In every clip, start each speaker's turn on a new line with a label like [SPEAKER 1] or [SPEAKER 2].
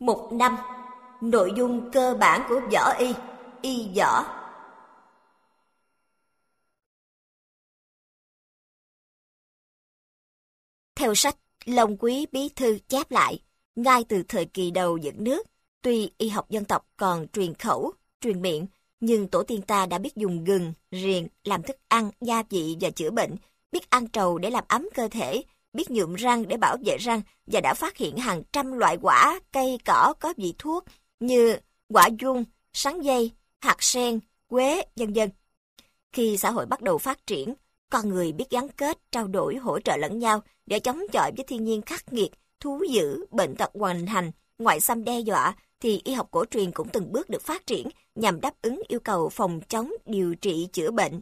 [SPEAKER 1] Mục 5. Nội dung cơ bản của võ y, y võ. Theo sách Long Quý Bí Thư chép lại, ngay từ thời kỳ đầu dựng nước, tuy y học dân tộc còn truyền khẩu, truyền miệng, nhưng tổ tiên ta đã biết dùng gừng, riềng làm thức ăn, gia vị và chữa bệnh, biết ăn trầu để làm ấm cơ thể, biết nhuộm răng để bảo vệ răng và đã phát hiện hàng trăm loại quả, cây, cỏ có vị thuốc như quả dung, sắn dây, hạt sen, quế, vân vân. Khi xã hội bắt đầu phát triển, con người biết gắn kết, trao đổi, hỗ trợ lẫn nhau để chống chọi với thiên nhiên khắc nghiệt, thú dữ, bệnh tật hoành hành, ngoại xâm đe dọa, thì y học cổ truyền cũng từng bước được phát triển nhằm đáp ứng yêu cầu phòng chống, điều trị, chữa bệnh.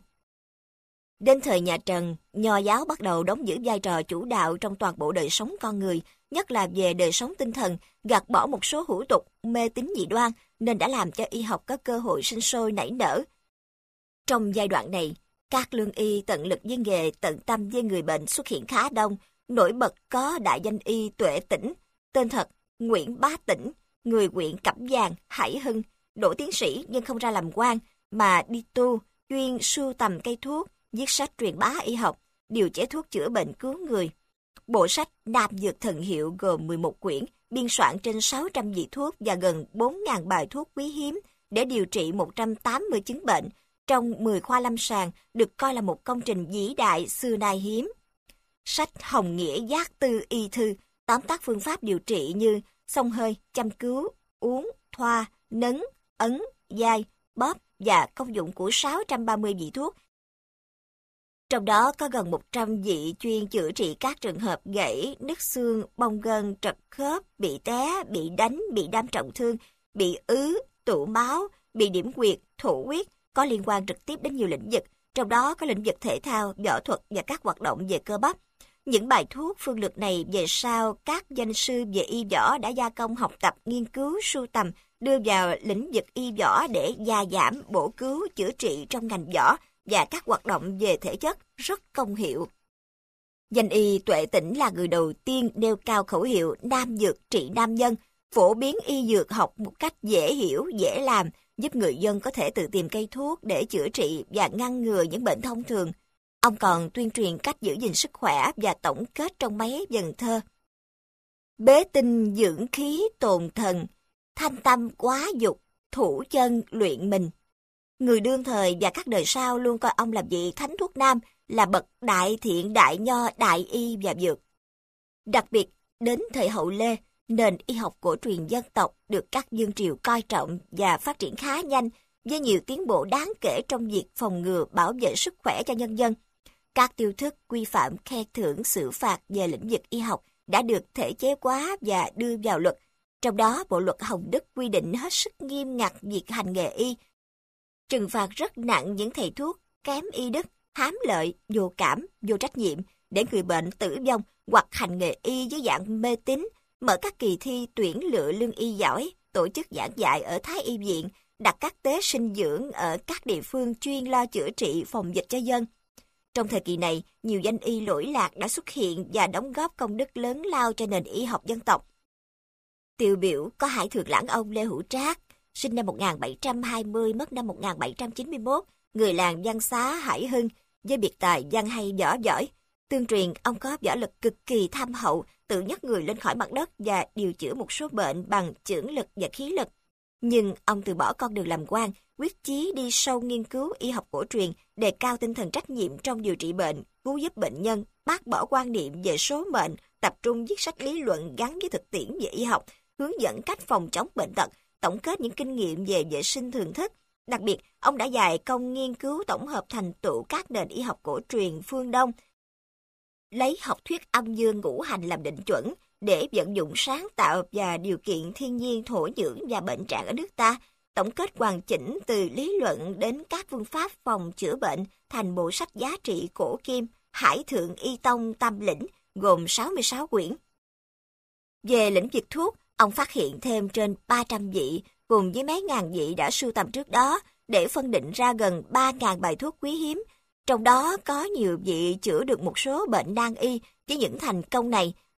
[SPEAKER 1] Đến thời nhà Trần, Nho giáo bắt đầu đóng giữ vai trò chủ đạo trong toàn bộ đời sống con người, nhất là về đời sống tinh thần, gạt bỏ một số hủ tục, mê tín dị đoan, nên đã làm cho y học có cơ hội sinh sôi nảy nở. Trong giai đoạn này, các lương y tận lực với nghề, tận tâm với người bệnh xuất hiện khá đông. Nổi bật có đại danh y Tuệ Tĩnh, tên thật Nguyễn Bá Tĩnh, người huyện Cẩm Giàng, Hải Hưng, đỗ tiến sĩ nhưng không ra làm quan, mà đi tu, chuyên sưu tầm cây thuốc, viết sách truyền bá y học, điều chế thuốc chữa bệnh cứu người. Bộ sách Nam Dược Thần Hiệu gồm 11 quyển, biên soạn trên 600 vị thuốc và gần 4.000 bài thuốc quý hiếm để điều trị 180 chứng bệnh, trong 10 khoa lâm sàng, được coi là một công trình vĩ đại xưa nay hiếm. Sách Hồng Nghĩa Giác Tư Y Thư tóm tắt phương pháp điều trị như xông hơi, châm cứu, uống, thoa, nấn, ấn, dai, bóp và công dụng của 630 vị thuốc. Trong đó có gần 100 vị chuyên chữa trị các trường hợp gãy, nứt xương, bong gân, trật khớp, bị té, bị đánh, bị đâm trọng thương, bị ứ, tụ máu, bị điểm quyệt, thổ huyết, có liên quan trực tiếp đến nhiều lĩnh vực, trong đó có lĩnh vực thể thao, võ thuật và các hoạt động về cơ bắp. Những bài thuốc phương lược này về sau các danh sư về y võ đã gia công học tập, nghiên cứu, sưu tầm, đưa vào lĩnh vực y võ để gia giảm, bổ cứu, chữa trị trong ngành võ và các hoạt động về thể chất rất công hiệu. Danh y Tuệ Tĩnh là người đầu tiên nêu cao khẩu hiệu nam dược trị nam nhân, phổ biến y dược học một cách dễ hiểu, dễ làm, giúp người dân có thể tự tìm cây thuốc để chữa trị và ngăn ngừa những bệnh thông thường. Ông còn tuyên truyền cách giữ gìn sức khỏe và tổng kết trong mấy vần thơ. Bế tinh dưỡng khí tồn thần, thanh tâm quá dục, thủ chân luyện mình. Người đương thời và các đời sau luôn coi ông là vị thánh thuốc nam, là bậc đại thiện, đại nho, đại y và dược. Đặc biệt, đến thời hậu Lê, nền y học cổ truyền dân tộc được các vương triều coi trọng và phát triển khá nhanh, với nhiều tiến bộ đáng kể trong việc phòng ngừa, bảo vệ sức khỏe cho nhân dân. Các tiêu thức, quy phạm, khen thưởng, xử phạt về lĩnh vực y học đã được thể chế hóa và đưa vào luật. Trong đó, Bộ luật Hồng Đức quy định hết sức nghiêm ngặt việc hành nghề y, trừng phạt rất nặng những thầy thuốc kém y đức, hám lợi, vô cảm, vô trách nhiệm để người bệnh tử vong hoặc hành nghề y dưới dạng mê tín, mở các kỳ thi tuyển lựa lương y giỏi, tổ chức giảng dạy ở Thái Y viện, đặt các tế sinh dưỡng ở các địa phương chuyên lo chữa trị phòng dịch cho dân. Trong thời kỳ này, nhiều danh y lỗi lạc đã xuất hiện và đóng góp công đức lớn lao cho nền y học dân tộc. Tiêu biểu có Hải Thượng Lãng Ông Lê Hữu Trác, sinh năm 1720, mất năm 1791, người làng Văn Xá, Hải Hưng, với biệt tài văn hay võ giỏi. Tương truyền, ông có võ lực cực kỳ tham hậu, tự nhấc người lên khỏi mặt đất và điều chữa một số bệnh bằng chưởng lực và khí lực. Nhưng ông từ bỏ con đường làm quan, quyết chí đi sâu nghiên cứu y học cổ truyền, đề cao tinh thần trách nhiệm trong điều trị bệnh, cứu giúp bệnh nhân, bác bỏ quan niệm về số mệnh, tập trung viết sách lý luận gắn với thực tiễn về y học, hướng dẫn cách phòng chống bệnh tật, tổng kết những kinh nghiệm về vệ sinh thường thức. Đặc biệt, ông đã dày công nghiên cứu tổng hợp thành tựu các nền y học cổ truyền phương Đông, lấy học thuyết âm dương ngũ hành làm định chuẩn để vận dụng sáng tạo và điều kiện thiên nhiên, thổ nhưỡng và bệnh trạng ở nước ta, tổng kết hoàn chỉnh từ lý luận đến các phương pháp phòng chữa bệnh thành bộ sách giá trị cổ kim Hải Thượng Y Tông Tam Lĩnh, gồm 66 quyển. Về lĩnh vực thuốc, ông phát hiện thêm trên 300 vị, cùng với mấy ngàn vị đã sưu tầm trước đó, để phân định ra gần 3.000 bài thuốc quý hiếm. Trong đó có nhiều vị chữa được một số bệnh nan y. Với những thành công này,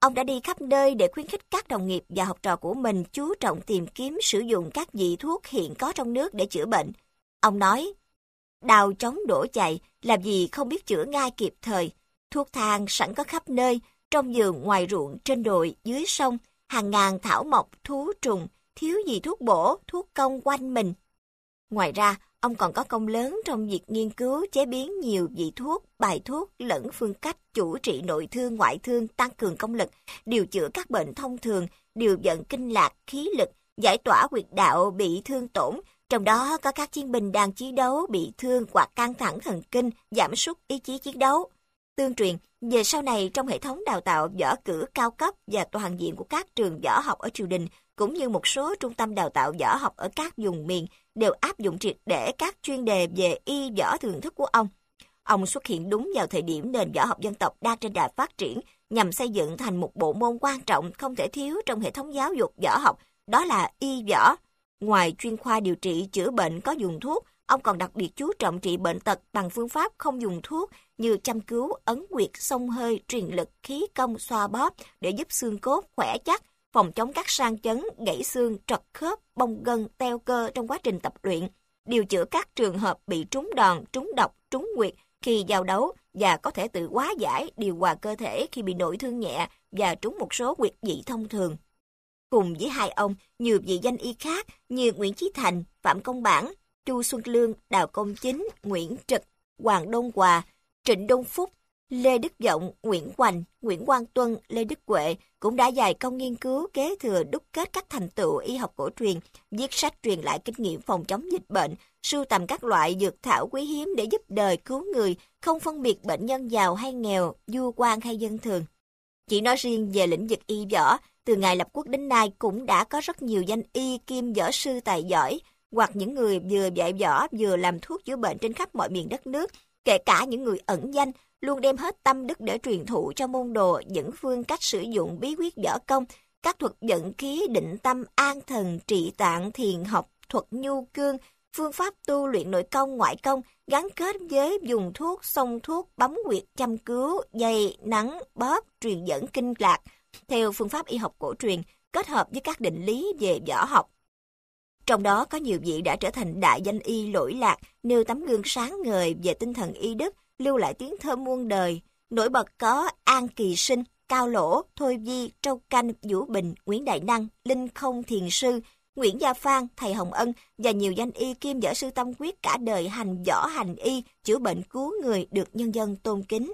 [SPEAKER 1] Ông đã đi khắp nơi để khuyến khích các đồng nghiệp và học trò của mình chú trọng tìm kiếm sử dụng các vị thuốc hiện có trong nước để chữa bệnh. Ông nói, đào trống đổ chạy, làm gì không biết chữa ngay kịp thời. Thuốc thang sẵn có khắp nơi, trong vườn, ngoài ruộng, trên đồi, dưới sông, hàng ngàn thảo mộc, thú trùng, thiếu gì thuốc bổ, thuốc công quanh mình. Ngoài ra, ông còn có công lớn trong việc nghiên cứu chế biến nhiều vị thuốc, bài thuốc lẫn phương cách chủ trị nội thương, ngoại thương, tăng cường công lực, điều chữa các bệnh thông thường, điều vận kinh lạc, khí lực, giải tỏa huyệt đạo bị thương tổn, trong đó có các chiến binh đang chiến đấu bị thương hoặc căng thẳng thần kinh, giảm sút ý chí chiến đấu. Tương truyền, về sau này trong hệ thống đào tạo võ cử cao cấp và toàn diện của các trường võ học ở triều đình, cũng như một số trung tâm đào tạo võ học ở các vùng miền, đều áp dụng triệt để các chuyên đề về y võ thường thức của ông. Ông xuất hiện đúng vào thời điểm nền võ học dân tộc đang trên đà phát triển, nhằm xây dựng thành một bộ môn quan trọng không thể thiếu trong hệ thống giáo dục võ học, đó là y võ. Ngoài chuyên khoa điều trị chữa bệnh có dùng thuốc, ông còn đặc biệt chú trọng trị bệnh tật bằng phương pháp không dùng thuốc như châm cứu, ấn quyệt, xông hơi, truyền lực, khí công, xoa bóp để giúp xương cốt khỏe chắc, phòng chống các sang chấn, gãy xương, trật khớp, bong gân, teo cơ trong quá trình tập luyện, điều chữa các trường hợp bị trúng đòn, trúng độc, trúng nguyệt khi giao đấu và có thể tự hóa giải, điều hòa cơ thể khi bị nội thương nhẹ và trúng một số huyệt vị thông thường. Cùng với hai ông, nhiều vị danh y khác như Nguyễn Chí Thành, Phạm Công Bản, Chu Xuân Lương, Đào Công Chính, Nguyễn Trực, Hoàng Đôn Hòa, Trịnh Đôn Phúc, Lê Đức Vọng, Nguyễn Hoành, Nguyễn Quang Tuân, Lê Đức Huệ cũng đã dày công nghiên cứu kế thừa đúc kết các thành tựu y học cổ truyền, viết sách truyền lại kinh nghiệm phòng chống dịch bệnh, sưu tầm các loại dược thảo quý hiếm để giúp đời cứu người, không phân biệt bệnh nhân giàu hay nghèo, vua quan hay dân thường. Chỉ nói riêng về lĩnh vực y võ, từ ngày lập quốc đến nay cũng đã có rất nhiều danh y kim võ sư tài giỏi, hoặc những người vừa dạy võ vừa làm thuốc chữa bệnh trên khắp mọi miền đất nước, kể cả những người ẩn danh, luôn đem hết tâm đức để truyền thụ cho môn đồ những phương cách sử dụng bí quyết võ công, các thuật vận khí, định tâm, an thần, trị tạng, thiền học, thuật nhu cương, phương pháp tu luyện nội công, ngoại công, gắn kết với dùng thuốc, xông thuốc, bấm huyệt, châm cứu, dây, nắng, bóp, truyền dẫn kinh lạc, theo phương pháp y học cổ truyền, kết hợp với các định lý về võ học. Trong đó có nhiều vị đã trở thành đại danh y lỗi lạc, nêu tấm gương sáng ngời về tinh thần y đức, lưu lại tiếng thơm muôn đời. Nổi bật có An Kỳ Sinh, Cao Lỗ, Thôi Vi, Trâu Canh, Vũ Bình, Nguyễn Đại Năng, Linh Không Thiền Sư, Nguyễn Gia Phan, Thầy Hồng Ân và nhiều danh y kim võ sư tâm quyết cả đời hành võ hành y, chữa bệnh cứu người được nhân dân tôn kính.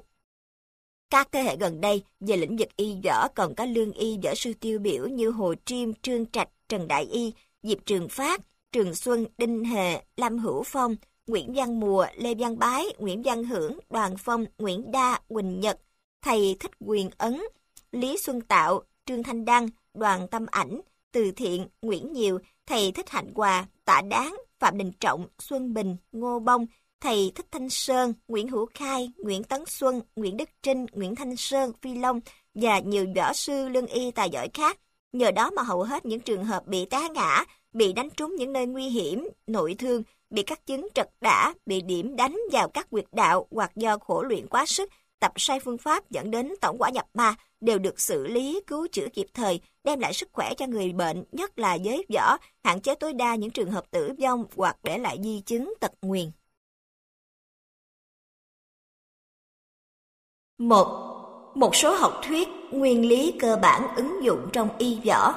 [SPEAKER 1] Các thế hệ gần đây, về lĩnh vực y võ còn có lương y võ sư tiêu biểu như Hồ Triêm, Trương Trạch, Trần Đại Y, Diệp Trường Phát, Trường Xuân, Đinh Hề, Lâm Hữu Phong, Nguyễn Văn Mùa, Lê Văn Bái, Nguyễn Văn Hưởng, Đoàn Phong, Nguyễn Đa, Quỳnh Nhật, Thầy Thích Quyền Ấn, Lý Xuân Tạo, Trương Thanh Đăng, Đoàn Tâm Ảnh, Từ Thiện, Nguyễn Nhiều, Thầy Thích Hạnh Hòa, Tạ Đáng, Phạm Đình Trọng, Xuân Bình, Ngô Bông, Thầy Thích Thanh Sơn, Nguyễn Hữu Khai, Nguyễn Tấn Xuân, Nguyễn Đức Trinh, Nguyễn Thanh Sơn, Phi Long và nhiều võ sư lương y tài giỏi khác. Nhờ đó mà hầu hết những trường hợp bị té ngã, bị đánh trúng những nơi nguy hiểm, nội thương, bị các chứng trật đả, bị điểm đánh vào các huyệt đạo hoặc do khổ luyện quá sức, tập sai phương pháp dẫn đến tẩu hỏa nhập ma đều được xử lý, cứu chữa kịp thời, đem lại sức khỏe cho người bệnh, nhất là giới võ, hạn chế tối đa những trường hợp tử vong hoặc để lại di chứng tật nguyền. 1. Một số học thuyết, nguyên lý cơ bản ứng dụng trong y võ.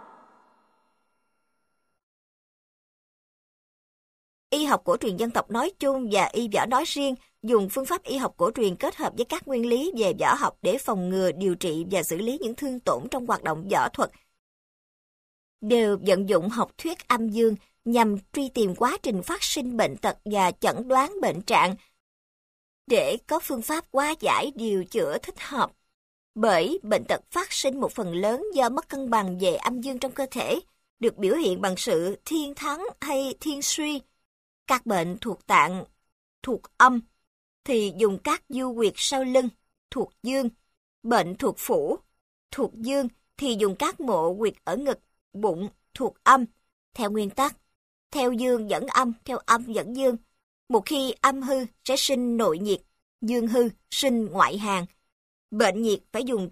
[SPEAKER 1] Y học cổ truyền dân tộc nói chung và y võ nói riêng dùng phương pháp y học cổ truyền kết hợp với các nguyên lý về võ học để phòng ngừa, điều trị và xử lý những thương tổn trong hoạt động võ thuật. Đều vận dụng học thuyết âm dương nhằm truy tìm quá trình phát sinh bệnh tật và chẩn đoán bệnh trạng để có phương pháp hóa giải điều chữa thích hợp. Bởi bệnh tật phát sinh một phần lớn do mất cân bằng về âm dương trong cơ thể, được biểu hiện bằng sự thiên thắng hay thiên suy. Các bệnh thuộc tạng, thuộc âm, thì dùng các du huyệt sau lưng, thuộc dương. Bệnh thuộc phủ, thuộc dương, thì dùng các mộ huyệt ở ngực, bụng, thuộc âm. Theo nguyên tắc, theo dương dẫn âm, theo âm dẫn dương. Một khi âm hư sẽ sinh nội nhiệt, dương hư sinh ngoại hàn. Bệnh nhiệt phải dùng châm,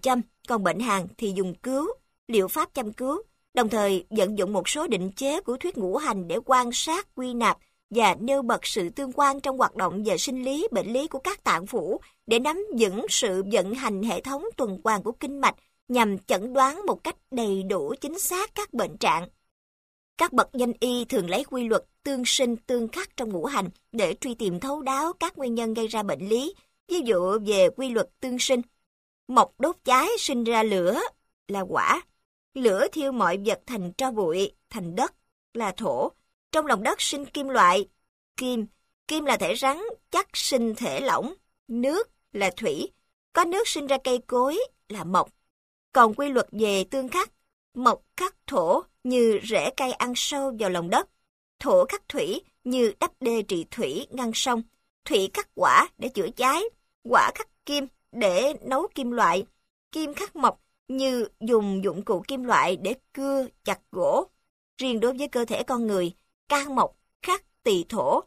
[SPEAKER 1] còn bệnh hàn thì dùng cứu, liệu pháp châm cứu, đồng thời vận dụng một số định chế của thuyết ngũ hành để quan sát, quy nạp và nêu bật sự tương quan trong hoạt động về sinh lý, bệnh lý của các tạng phủ để nắm vững sự vận hành hệ thống tuần hoàn của kinh mạch nhằm chẩn đoán một cách đầy đủ chính xác các bệnh trạng. Các bậc danh y thường lấy quy luật tương sinh tương khắc trong ngũ hành để truy tìm thấu đáo các nguyên nhân gây ra bệnh lý. Ví dụ về quy luật tương sinh, mộc đốt cháy sinh ra lửa là hỏa, lửa thiêu mọi vật thành tro bụi, thành đất là thổ. Trong lòng đất sinh kim loại, kim, kim là thể rắn chắc sinh thể lỏng, nước là thủy, có nước sinh ra cây cối là mộc. Còn quy luật về tương khắc, mộc khắc thổ như rễ cây ăn sâu vào lòng đất, thổ khắc thủy như đắp đê trị thủy ngăn sông, thủy khắc hỏa để chữa cháy, hỏa khắc kim để nấu kim loại, kim khắc mộc như dùng dụng cụ kim loại để cưa chặt gỗ. Riêng đối với cơ thể con người, can mộc khắc tỳ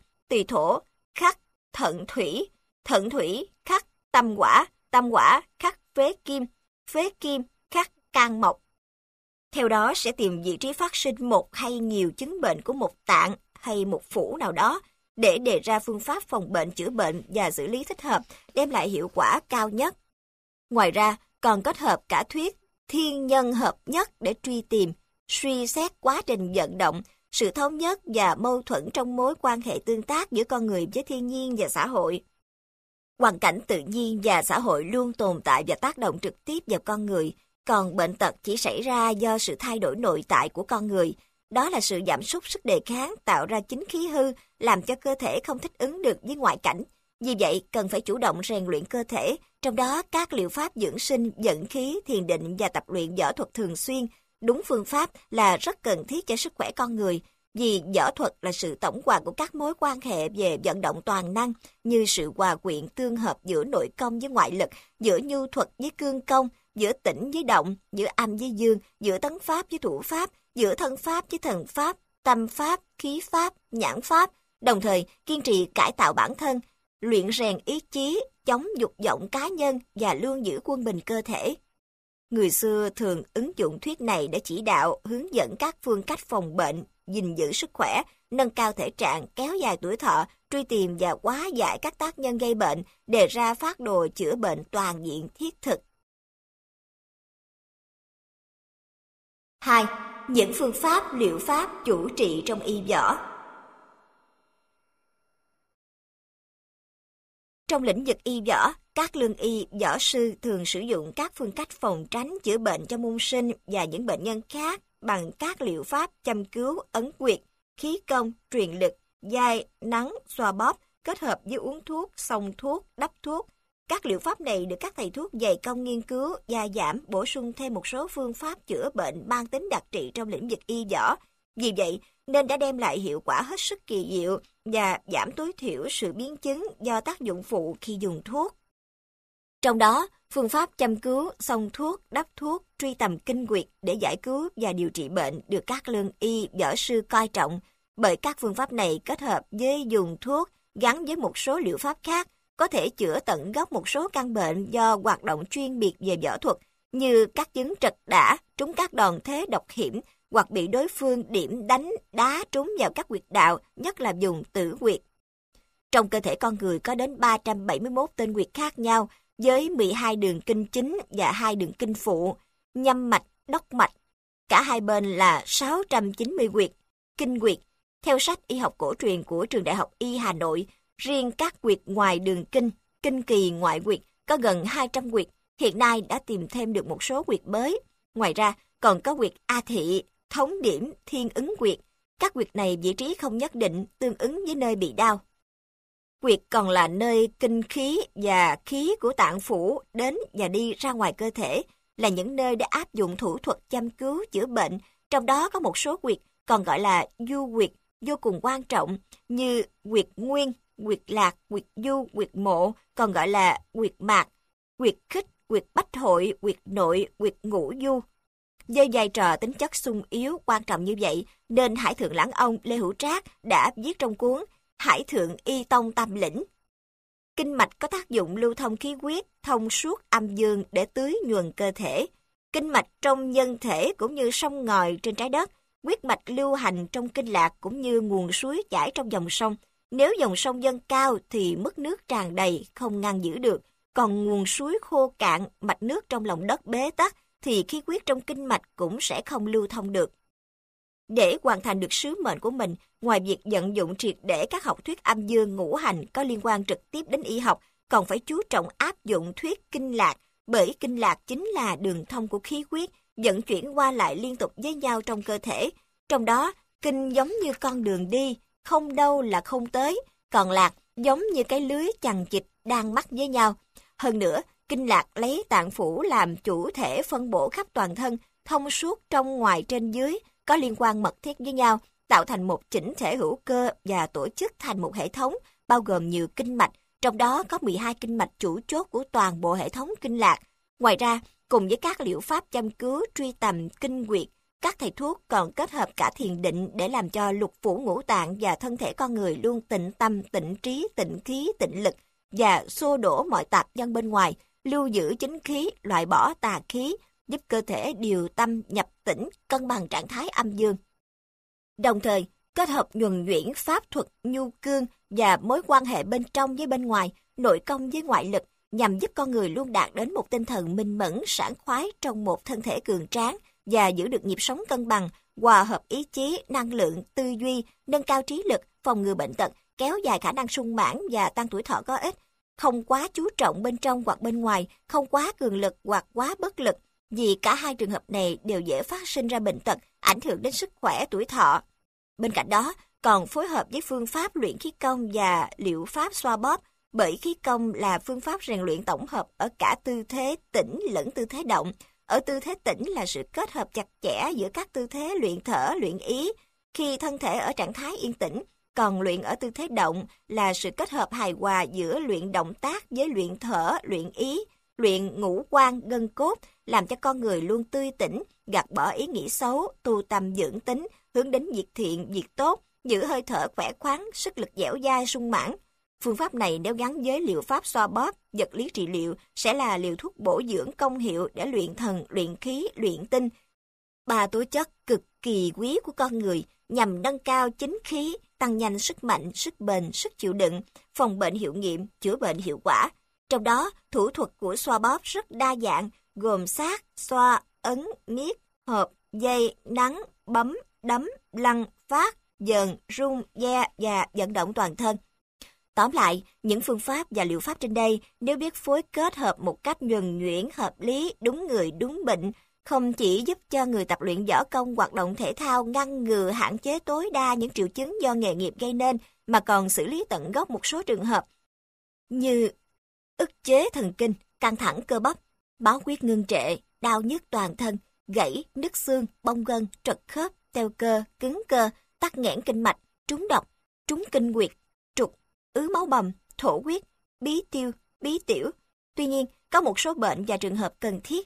[SPEAKER 1] thổ khắc thận thủy khắc tâm hỏa khắc phế kim khắc can mộc. Theo đó sẽ tìm vị trí phát sinh một hay nhiều chứng bệnh của một tạng hay một phủ nào đó để đề ra phương pháp phòng bệnh, chữa bệnh và xử lý thích hợp, đem lại hiệu quả cao nhất. Ngoài ra, còn kết hợp cả thuyết thiên nhân hợp nhất để truy tìm, suy xét quá trình vận động, sự thống nhất và mâu thuẫn trong mối quan hệ tương tác giữa con người với thiên nhiên và xã hội. Hoàn cảnh tự nhiên và xã hội luôn tồn tại và tác động trực tiếp vào con người, còn bệnh tật chỉ xảy ra do sự thay đổi nội tại của con người. Đó là sự giảm sút sức đề kháng tạo ra chính khí hư, làm cho cơ thể không thích ứng được với ngoại cảnh. Vì vậy, cần phải chủ động rèn luyện cơ thể, trong đó các liệu pháp dưỡng sinh, vận khí, thiền định và tập luyện võ thuật thường xuyên. Đúng phương pháp là rất cần thiết cho sức khỏe con người, vì võ thuật là sự tổng hòa của các mối quan hệ về vận động toàn năng, như sự hòa quyện tương hợp giữa nội công với ngoại lực, giữa nhu thuật với cương công, giữa tĩnh với động, giữa âm với dương, giữa tấn pháp với thủ pháp, giữa thân pháp với thần pháp, tâm pháp, khí pháp, nhãn pháp, đồng thời kiên trì cải tạo bản thân, luyện rèn ý chí, chống dục vọng cá nhân và luôn giữ quân bình cơ thể. Người xưa thường ứng dụng thuyết này để chỉ đạo, hướng dẫn các phương cách phòng bệnh, gìn giữ sức khỏe, nâng cao thể trạng, kéo dài tuổi thọ, truy tìm và hóa giải các tác nhân gây bệnh, đề ra phác đồ chữa bệnh toàn diện thiết thực. 2. Những phương pháp, liệu pháp chủ trị trong y võ. Trong lĩnh vực y võ, các lương y, võ sư thường sử dụng các phương cách phòng tránh chữa bệnh cho môn sinh và những bệnh nhân khác bằng các liệu pháp châm cứu, ấn quyệt, khí công, truyền lực, dai, nắng, xoa bóp, kết hợp với uống thuốc, xông thuốc, đắp thuốc. Các liệu pháp này được các thầy thuốc dày công nghiên cứu, gia giảm, bổ sung thêm một số phương pháp chữa bệnh mang tính đặc trị trong lĩnh vực y võ. Vì vậy, nên đã đem lại hiệu quả hết sức kỳ diệu và giảm tối thiểu sự biến chứng do tác dụng phụ khi dùng thuốc. Trong đó, phương pháp châm cứu, xông thuốc, đắp thuốc, truy tầm kinh nguyệt để giải cứu và điều trị bệnh được các lương y, võ sư coi trọng, bởi các phương pháp này kết hợp với dùng thuốc gắn với một số liệu pháp khác, có thể chữa tận gốc một số căn bệnh do hoạt động chuyên biệt về võ thuật, như các chứng trật đả, trúng các đòn thế độc hiểm, hoặc bị đối phương điểm đánh, đá trúng vào các huyệt đạo, nhất là vùng tử huyệt. Trong cơ thể con người có đến 371 tên huyệt khác nhau, với 12 đường kinh chính và 2 đường kinh phụ, nhâm mạch, đốc mạch. Cả hai bên là 690 huyệt, kinh huyệt. Theo sách y học cổ truyền của Trường Đại học Y Hà Nội, riêng các huyệt ngoài đường kinh, kinh kỳ ngoại huyệt có gần 200 huyệt, hiện nay đã tìm thêm được một số huyệt mới. Ngoài ra, còn có huyệt A thị, thống điểm, thiên ứng huyệt. Các huyệt này vị trí không nhất định, tương ứng với nơi bị đau. Huyệt còn là nơi kinh khí và khí của tạng phủ đến và đi ra ngoài cơ thể, là những nơi để áp dụng thủ thuật châm cứu chữa bệnh. Trong đó có một số huyệt còn gọi là du huyệt vô cùng quan trọng, như huyệt nguyên, huyệt lạc, huyệt du, huyệt mộ, còn gọi là huyệt mạc, huyệt khích, huyệt bách hội, huyệt nội, huyệt ngũ du. Với vai trò tính chất sung yếu quan trọng như vậy, nên Hải thượng Lãng Ông Lê Hữu Trác đã viết trong cuốn Hải thượng y tông tam lĩnh. Kinh mạch có tác dụng lưu thông khí huyết, thông suốt âm dương để tưới nhuần cơ thể. Kinh mạch trong nhân thể cũng như sông ngòi trên trái đất, huyết mạch lưu hành trong kinh lạc cũng như nguồn suối chảy trong dòng sông. Nếu dòng sông dâng cao thì mức nước tràn đầy, không ngăn giữ được. Còn nguồn suối khô cạn, mạch nước trong lòng đất bế tắc, thì khí huyết trong kinh mạch cũng sẽ không lưu thông được. Để hoàn thành được sứ mệnh của mình, ngoài việc vận dụng triệt để các học thuyết âm dương ngũ hành có liên quan trực tiếp đến y học, còn phải chú trọng áp dụng thuyết kinh lạc, bởi kinh lạc chính là đường thông của khí huyết, vận chuyển qua lại liên tục với nhau trong cơ thể. Trong đó, kinh giống như con đường đi, không đâu là không tới, còn lạc giống như cái lưới chằng chịt đang mắc với nhau. Hơn nữa, kinh lạc lấy tạng phủ làm chủ thể phân bổ khắp toàn thân, thông suốt trong ngoài trên dưới, có liên quan mật thiết với nhau, tạo thành một chỉnh thể hữu cơ và tổ chức thành một hệ thống, bao gồm nhiều kinh mạch, trong đó có 12 kinh mạch chủ chốt của toàn bộ hệ thống kinh lạc. Ngoài ra, cùng với các liệu pháp châm cứu, truy tầm, kinh nguyệt, các thầy thuốc còn kết hợp cả thiền định để làm cho lục phủ ngũ tạng và thân thể con người luôn tịnh tâm, tịnh trí, tịnh khí, tịnh lực và xô đổ mọi tạp nhân bên ngoài, lưu giữ chính khí, loại bỏ tà khí, giúp cơ thể điều tâm, nhập tĩnh, cân bằng trạng thái âm dương. Đồng thời, kết hợp nhuần nhuyễn pháp thuật, nhu cương và mối quan hệ bên trong với bên ngoài, nội công với ngoại lực, nhằm giúp con người luôn đạt đến một tinh thần minh mẫn, sảng khoái trong một thân thể cường tráng và giữ được nhịp sống cân bằng, hòa hợp ý chí, năng lượng, tư duy, nâng cao trí lực, phòng ngừa bệnh tật, kéo dài khả năng sung mãn và tăng tuổi thọ có ích. Không quá chú trọng bên trong hoặc bên ngoài, không quá cường lực hoặc quá bất lực, vì cả hai trường hợp này đều dễ phát sinh ra bệnh tật, ảnh hưởng đến sức khỏe, tuổi thọ. Bên cạnh đó, còn phối hợp với phương pháp luyện khí công và liệu pháp xoa bóp, bởi khí công là phương pháp rèn luyện tổng hợp ở cả tư thế tĩnh lẫn tư thế động. Ở tư thế tĩnh là sự kết hợp chặt chẽ giữa các tư thế luyện thở, luyện ý, khi thân thể ở trạng thái yên tĩnh, còn luyện ở tư thế động là sự kết hợp hài hòa giữa luyện động tác với luyện thở, luyện ý, luyện ngũ quan, gân cốt, làm cho con người luôn tươi tỉnh, gạt bỏ ý nghĩ xấu, tu tâm dưỡng tính, hướng đến việc thiện, việc tốt, giữ hơi thở khỏe khoắn, sức lực dẻo dai, sung mãn. Phương pháp này nếu gắn với liệu pháp xoa bóp, vật lý trị liệu sẽ là liều thuốc bổ dưỡng công hiệu để luyện thần, luyện khí, luyện tinh. 3 tố chất cực kỳ quý của con người nhằm nâng cao chính khí, tăng nhanh sức mạnh, sức bền, sức chịu đựng, phòng bệnh hiệu nghiệm, chữa bệnh hiệu quả. Trong đó, thủ thuật của xoa bóp rất đa dạng, gồm sát, xoa, ấn, niết, hợp, dây, nắn, bấm, đấm, lăn, phát, dờn, rung, da và vận động toàn thân. Tóm lại, những phương pháp và liệu pháp trên đây nếu biết phối kết hợp một cách nhuần nhuyễn, hợp lý, đúng người, đúng bệnh, không chỉ giúp cho người tập luyện võ công hoạt động thể thao ngăn ngừa hạn chế tối đa những triệu chứng do nghề nghiệp gây nên, mà còn xử lý tận gốc một số trường hợp như ức chế thần kinh, căng thẳng cơ bắp, máu huyết ngưng trệ, đau nhức toàn thân, gãy, nứt xương, bong gân, trật khớp, teo cơ, cứng cơ, tắc nghẽn kinh mạch, trúng độc, trúng kinh nguyệt, trục, ứ máu bầm, thổ huyết, bí tiêu, bí tiểu. Tuy nhiên, có một số bệnh và trường hợp cần thiết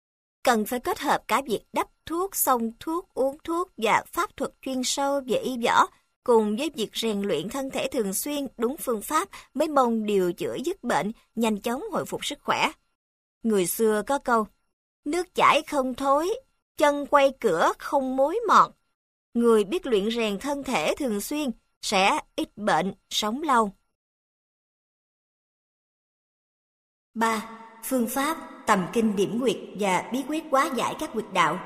[SPEAKER 1] cần phải kết hợp cả việc đắp thuốc, xông thuốc, uống thuốc và pháp thuật chuyên sâu về y võ, cùng với việc rèn luyện thân thể thường xuyên đúng phương pháp mới mong điều chữa dứt bệnh, nhanh chóng hồi phục sức khỏe. Người xưa có câu, nước chảy không thối, chân quay cửa không mối mọt. Người biết luyện rèn thân thể thường xuyên sẽ ít bệnh, sống lâu. 3. Phương pháp tầm kinh điểm nguyệt và bí quyết hóa giải các huyệt đạo.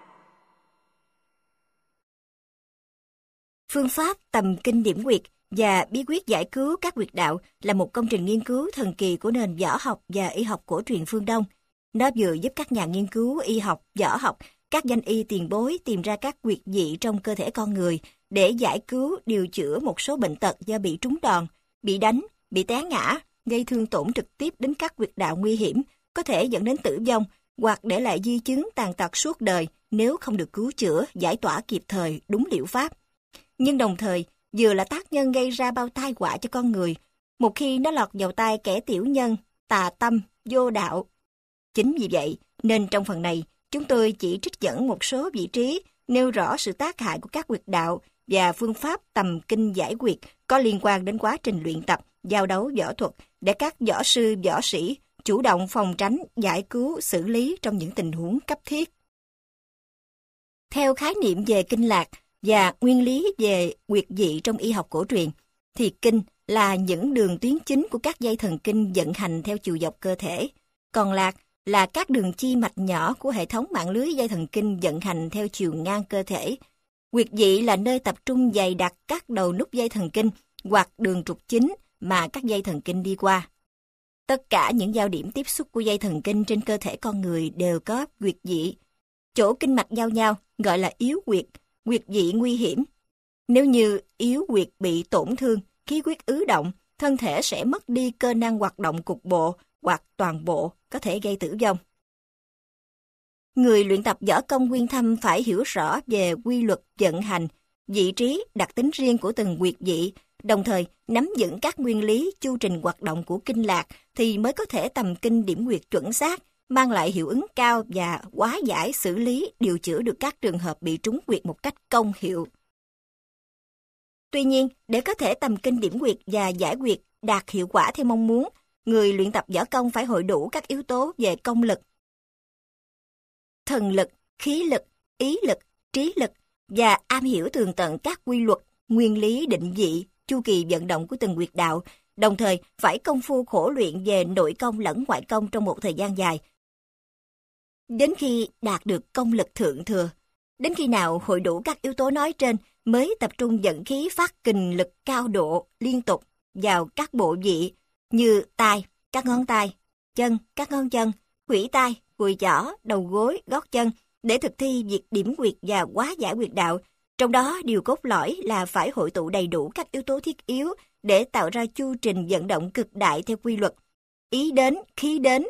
[SPEAKER 1] Phương pháp tầm kinh điểm nguyệt và bí quyết giải cứu các huyệt đạo là một công trình nghiên cứu thần kỳ của nền võ học và y học cổ truyền phương Đông. Nó vừa giúp các nhà nghiên cứu y học, võ học, các danh y tiền bối tìm ra các huyệt dị trong cơ thể con người để giải cứu, điều chữa một số bệnh tật do bị trúng đòn, bị đánh, bị té ngã, gây thương tổn trực tiếp đến các huyệt đạo nguy hiểm, có thể dẫn đến tử vong hoặc để lại di chứng tàn tật suốt đời nếu không được cứu chữa, giải tỏa kịp thời, đúng liệu pháp. Nhưng đồng thời, vừa là tác nhân gây ra bao tai họa cho con người, một khi nó lọt vào tay kẻ tiểu nhân, tà tâm, vô đạo. Chính vì vậy, nên trong phần này, chúng tôi chỉ trích dẫn một số vị trí, nêu rõ sự tác hại của các huyệt đạo và phương pháp tầm kinh giải huyệt có liên quan đến quá trình luyện tập, giao đấu võ thuật
[SPEAKER 2] để các võ sư, võ sĩ chủ động phòng tránh, giải cứu, xử lý trong những tình huống cấp thiết. Theo khái niệm về kinh lạc và nguyên lý về huyệt vị trong y học cổ truyền, thì kinh là những đường tuyến chính của các dây thần kinh vận hành theo chiều dọc cơ thể, còn lạc là các đường chi mạch nhỏ của hệ thống mạng lưới dây thần kinh vận hành theo chiều ngang cơ thể. Huyệt vị là nơi tập trung dày đặc các đầu nút dây thần kinh hoặc đường trục chính mà các dây thần kinh đi qua. Tất cả những giao điểm tiếp xúc của dây thần kinh trên cơ thể con người đều có huyệt vị. Chỗ kinh mạch giao nhau gọi là yếu huyệt, huyệt vị nguy hiểm. Nếu như yếu huyệt bị tổn thương, khí huyết ứ động, thân thể sẽ mất đi cơ năng hoạt động cục bộ hoặc toàn bộ, có thể gây tử vong. Người luyện tập võ công nguyên thâm phải hiểu rõ về quy luật vận hành, vị trí, đặc tính riêng của từng huyệt vị, đồng thời nắm vững các nguyên lý chu trình hoạt động của kinh lạc thì mới có thể tầm kinh điểm huyệt chuẩn xác, mang lại hiệu ứng cao và hóa giải xử lý, điều chữa được các trường hợp bị trúng huyệt một cách công hiệu. Tuy nhiên, để có thể tầm kinh điểm huyệt và giải huyệt đạt hiệu quả theo mong muốn, người luyện tập võ công phải hội đủ các yếu tố về công lực, thần lực, khí lực, ý lực, trí lực và am hiểu tường tận các quy luật, nguyên lý định vị, chu kỳ vận động của từng huyệt đạo, đồng thời phải công phu khổ luyện về nội công lẫn ngoại công trong một thời gian dài. Đến khi đạt được công lực thượng thừa, đến khi nào hội đủ các yếu tố nói trên mới tập trung dẫn khí phát kình lực cao độ liên tục vào các bộ vị như tay, các ngón tay, chân, các ngón chân, khuỷu tay, cùi chỏ, đầu gối, gót chân để thực thi việc điểm huyệt và hóa giải huyệt đạo. Trong đó điều cốt lõi là phải hội tụ đầy đủ các yếu tố thiết yếu để tạo ra chu trình vận động cực đại theo quy luật. Ý đến, khí đến,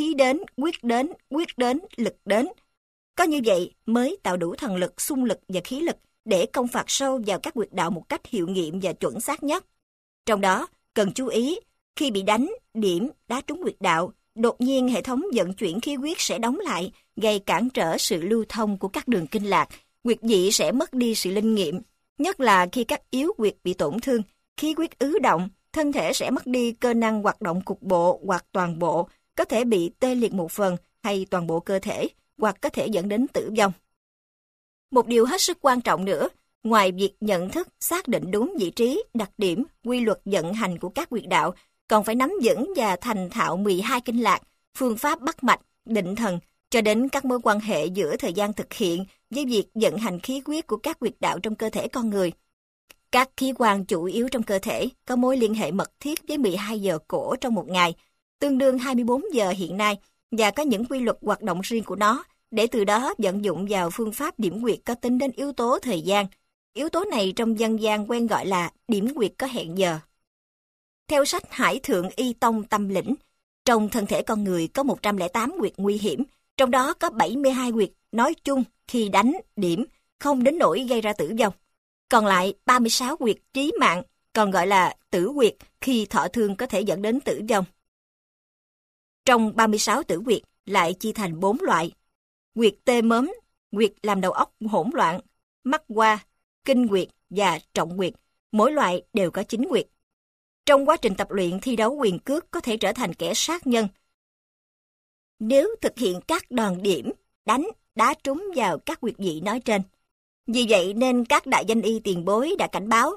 [SPEAKER 2] quyết đến, lực đến. Có như vậy mới tạo đủ thần lực, xung lực và khí lực để công phạt sâu vào các huyệt đạo một cách hiệu nghiệm và chuẩn xác nhất. Trong đó, cần chú ý, khi bị đánh, điểm, đá trúng huyệt đạo, đột nhiên hệ thống vận chuyển khí huyết sẽ đóng lại, gây cản trở sự lưu thông của các đường kinh lạc, huyệt vị sẽ mất đi sự linh nghiệm. Nhất là khi các yếu huyệt bị tổn thương, khí huyết ứ động, thân thể sẽ mất đi cơ năng hoạt động cục bộ hoặc toàn bộ, có thể bị tê liệt một phần hay toàn bộ cơ thể, hoặc có thể dẫn đến tử vong. Một điều hết sức quan trọng nữa, ngoài việc nhận thức, xác định đúng vị trí, đặc điểm, quy luật vận hành của các huyệt đạo, còn phải nắm vững và thành thạo 12 kinh lạc, phương pháp bắt mạch, định thần, cho đến các mối quan hệ giữa thời gian thực hiện với việc vận hành khí huyết của các huyệt đạo trong cơ thể con người. Các khí quan chủ yếu trong cơ thể có mối liên hệ mật thiết với 12 giờ cổ trong một ngày, tương đương 24 giờ hiện nay, và có những quy luật hoạt động riêng của nó, để từ đó vận dụng vào phương pháp điểm huyệt có tính đến yếu tố thời gian. Yếu tố này trong dân gian quen gọi là điểm huyệt có hẹn giờ. Theo sách Hải Thượng Y Tông Tâm Lĩnh, trong thân thể con người có 108 huyệt nguy hiểm, trong đó có 72 huyệt nói chung khi đánh, điểm, không đến nỗi gây ra tử vong. Còn lại 36 huyệt chí mạng, còn gọi là tử huyệt, khi thọ thương có thể dẫn đến tử vong. Trong 36 tử huyệt lại chia thành 4 loại: huyệt tê mớm, huyệt làm đầu óc hỗn loạn, mắt hoa, kinh huyệt và trọng huyệt. Mỗi loại đều có 9 huyệt. Trong quá trình tập luyện thi đấu quyền cước có thể trở thành kẻ sát nhân nếu thực hiện các đòn điểm, đánh, đá trúng vào các huyệt vị nói trên. Vì vậy nên các đại danh y tiền bối đã cảnh báo: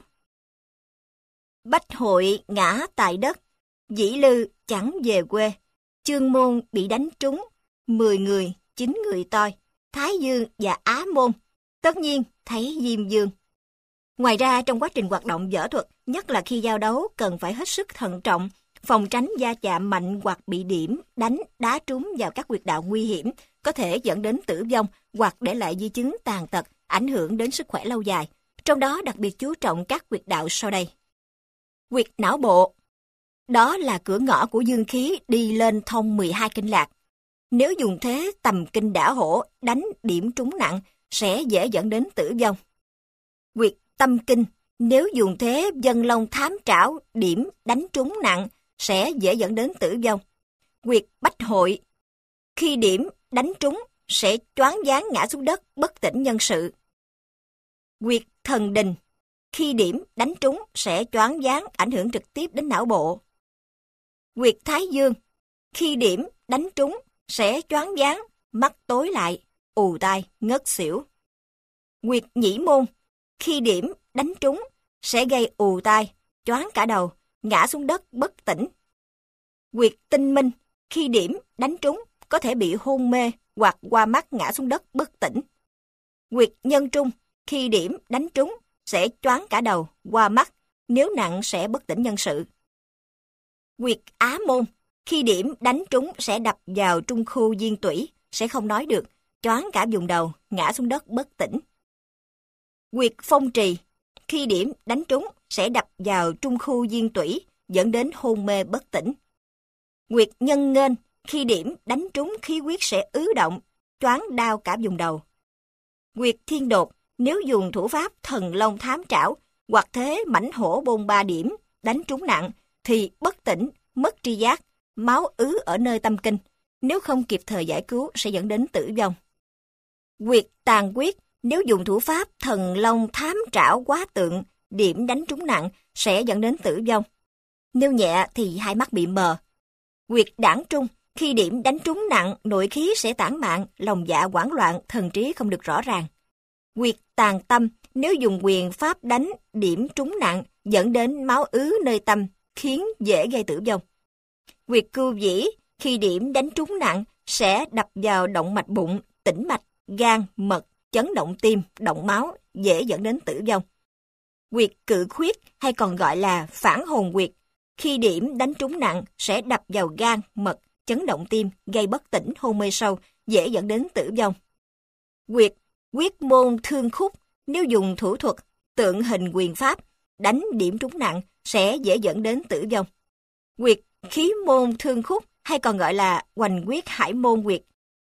[SPEAKER 2] Bách hội ngã tại đất, dĩ lư chẳng về quê, chương môn bị đánh trúng, 10 người, 9 người toi, Thái Dương và Á môn, tất nhiên thấy Diêm Dương. Ngoài ra trong quá trình hoạt động võ thuật, nhất là khi giao đấu, cần phải hết sức thận trọng, phòng tránh va chạm mạnh hoặc bị điểm, đánh, đá trúng vào các huyệt đạo nguy hiểm, có thể dẫn đến tử vong hoặc để lại di chứng tàn tật, ảnh hưởng đến sức khỏe lâu dài. Trong đó đặc biệt chú trọng các huyệt đạo sau đây. Huyệt não bộ. Đó là cửa ngõ của dương khí đi lên thông 12 kinh lạc. Nếu dùng thế tầm kinh đả hổ, đánh điểm trúng nặng, sẽ dễ dẫn đến tử vong. Huyệt tâm kinh. Nếu dùng thế dân long thám trảo, điểm đánh trúng nặng, sẽ dễ dẫn đến tử vong. Huyệt bách hội. Khi điểm đánh trúng, sẽ choáng váng ngã xuống đất, bất tỉnh nhân sự. Huyệt thần đình. Khi điểm đánh trúng, sẽ choáng váng, ảnh hưởng trực tiếp đến não bộ. Huyệt thái dương, khi điểm đánh trúng sẽ choáng váng, mắt tối lại, ù tai, ngất xỉu. Huyệt nhĩ môn, khi điểm đánh trúng sẽ gây ù tai, choáng cả đầu, ngã xuống đất bất tỉnh. Huyệt tinh minh, khi điểm đánh trúng có thể bị hôn mê hoặc qua mắt ngã xuống đất bất tỉnh. Huyệt nhân trung, khi điểm đánh trúng sẽ choáng cả đầu, qua mắt, nếu nặng sẽ bất tỉnh nhân sự. Huyệt á môn, khi điểm đánh trúng sẽ đập vào trung khu diên tủy, sẽ không nói được, choáng cả vùng đầu, ngã xuống đất bất tỉnh. Huyệt phong trì, khi điểm đánh trúng sẽ đập vào trung khu diên tủy, dẫn đến hôn mê bất tỉnh. Huyệt nhân nghênh, khi điểm đánh trúng khí huyết sẽ ứ động, choáng đau cả vùng đầu. Huyệt thiên đột, nếu dùng thủ pháp thần long thám trảo hoặc thế mãnh hổ bôn ba điểm đánh trúng nặng thì bất tỉnh, mất tri giác, máu ứ ở nơi tâm kinh, nếu không kịp thời giải cứu sẽ dẫn đến tử vong. Huyệt tàn huyết, nếu dùng thủ pháp thần long thám trảo quá tượng điểm đánh trúng nặng sẽ dẫn đến tử vong. Nếu nhẹ thì hai mắt bị mờ. Huyệt đảng trung, khi điểm đánh trúng nặng, nội khí sẽ tản mạn, lòng dạ hoảng loạn, thần trí không được rõ ràng. Huyệt tàn tâm, nếu dùng quyền pháp đánh điểm trúng nặng, dẫn đến máu ứ nơi tâm, khiến dễ gây tử vong. Huyệt cưu vĩ, khi điểm đánh trúng nặng, sẽ đập vào động mạch bụng, tĩnh mạch, gan, mật, chấn động tim, động máu, dễ dẫn đến tử vong. Huyệt cự khuyết, hay còn gọi là phản hồn huyệt, khi điểm đánh trúng nặng sẽ đập vào gan, mật, chấn động tim, gây bất tỉnh, hôn mê sâu, dễ dẫn đến tử vong. Huyệt huyết môn thương khúc, nếu dùng thủ thuật tượng hình quyền pháp đánh điểm trúng nặng sẽ dễ dẫn đến tử vong. Huyệt khí môn thương khúc, hay còn gọi là hoành huyết hải môn huyệt,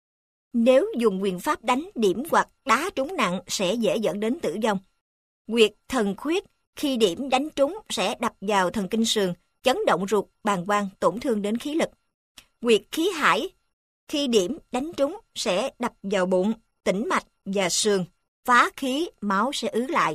[SPEAKER 2] nếu dùng quyền pháp đánh điểm hoặc đá trúng nặng sẽ dễ dẫn đến tử vong. Huyệt thần khuyết, khi điểm đánh trúng sẽ đập vào thần kinh sườn, chấn động ruột, bàng quang, tổn thương đến khí lực. Huyệt khí hải, khi điểm đánh trúng sẽ đập vào bụng, tĩnh mạch và sườn, phá khí, máu sẽ ứ lại.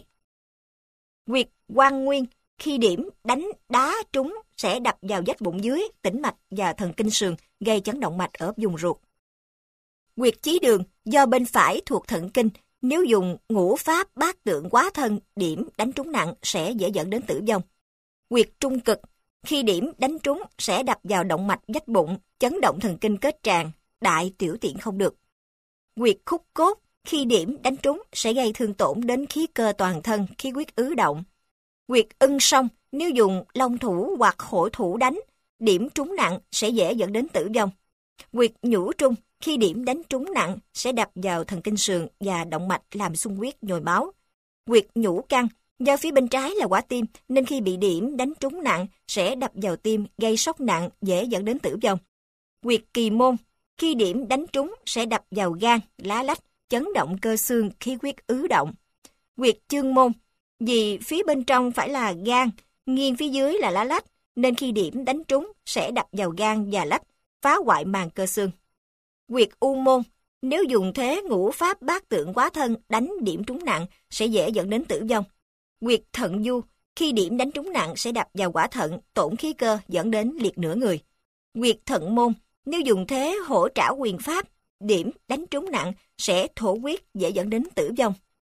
[SPEAKER 2] Huyệt quan nguyên, khi điểm đánh đá trúng sẽ đập vào vách bụng dưới, tĩnh mạch và thần kinh sườn, gây chấn động mạch ở vùng ruột. Huyệt chí đường, do bên phải thuộc thận kinh, nếu dùng ngũ pháp bát tượng quá thân điểm đánh trúng nặng sẽ dễ dẫn đến tử vong. Huyệt trung cực, khi điểm đánh trúng sẽ đập vào động mạch vách bụng, chấn động thần kinh kết tràng, đại tiểu tiện không được. Huyệt khúc cốt, khi điểm đánh trúng sẽ gây thương tổn đến khí cơ toàn thân, khí huyết ứ động. Huyệt ưng song, nếu dùng long thủ hoặc hổ thủ đánh, điểm trúng nặng sẽ dễ dẫn đến tử vong. Huyệt nhũ trung, khi điểm đánh trúng nặng sẽ đập vào thần kinh sườn và động mạch làm xung huyết nhồi máu. Huyệt nhũ căn, do phía bên trái là quả tim nên khi bị điểm đánh trúng nặng sẽ đập vào tim, gây sốc nặng, dễ dẫn đến tử vong. Huyệt kỳ môn, khi điểm đánh trúng sẽ đập vào gan, lá lách, chấn động cơ xương, khí huyết ứ động. Huyệt chương môn, vì phía bên trong phải là gan, nghiêng phía dưới là lá lách, nên khi điểm đánh trúng sẽ đập vào gan và lách, phá hoại màng cơ xương. Huyệt u môn, nếu dùng thế ngũ pháp bát tượng quá thân đánh điểm trúng nặng sẽ dễ dẫn đến tử vong. Huyệt thận du, khi điểm đánh trúng nặng sẽ đập vào quả thận, tổn khí cơ dẫn đến liệt nửa người. Huyệt thận môn, nếu dùng thế hổ trảo quyền pháp, điểm đánh trúng nặng sẽ thổ huyết, dễ dẫn đến tử vong.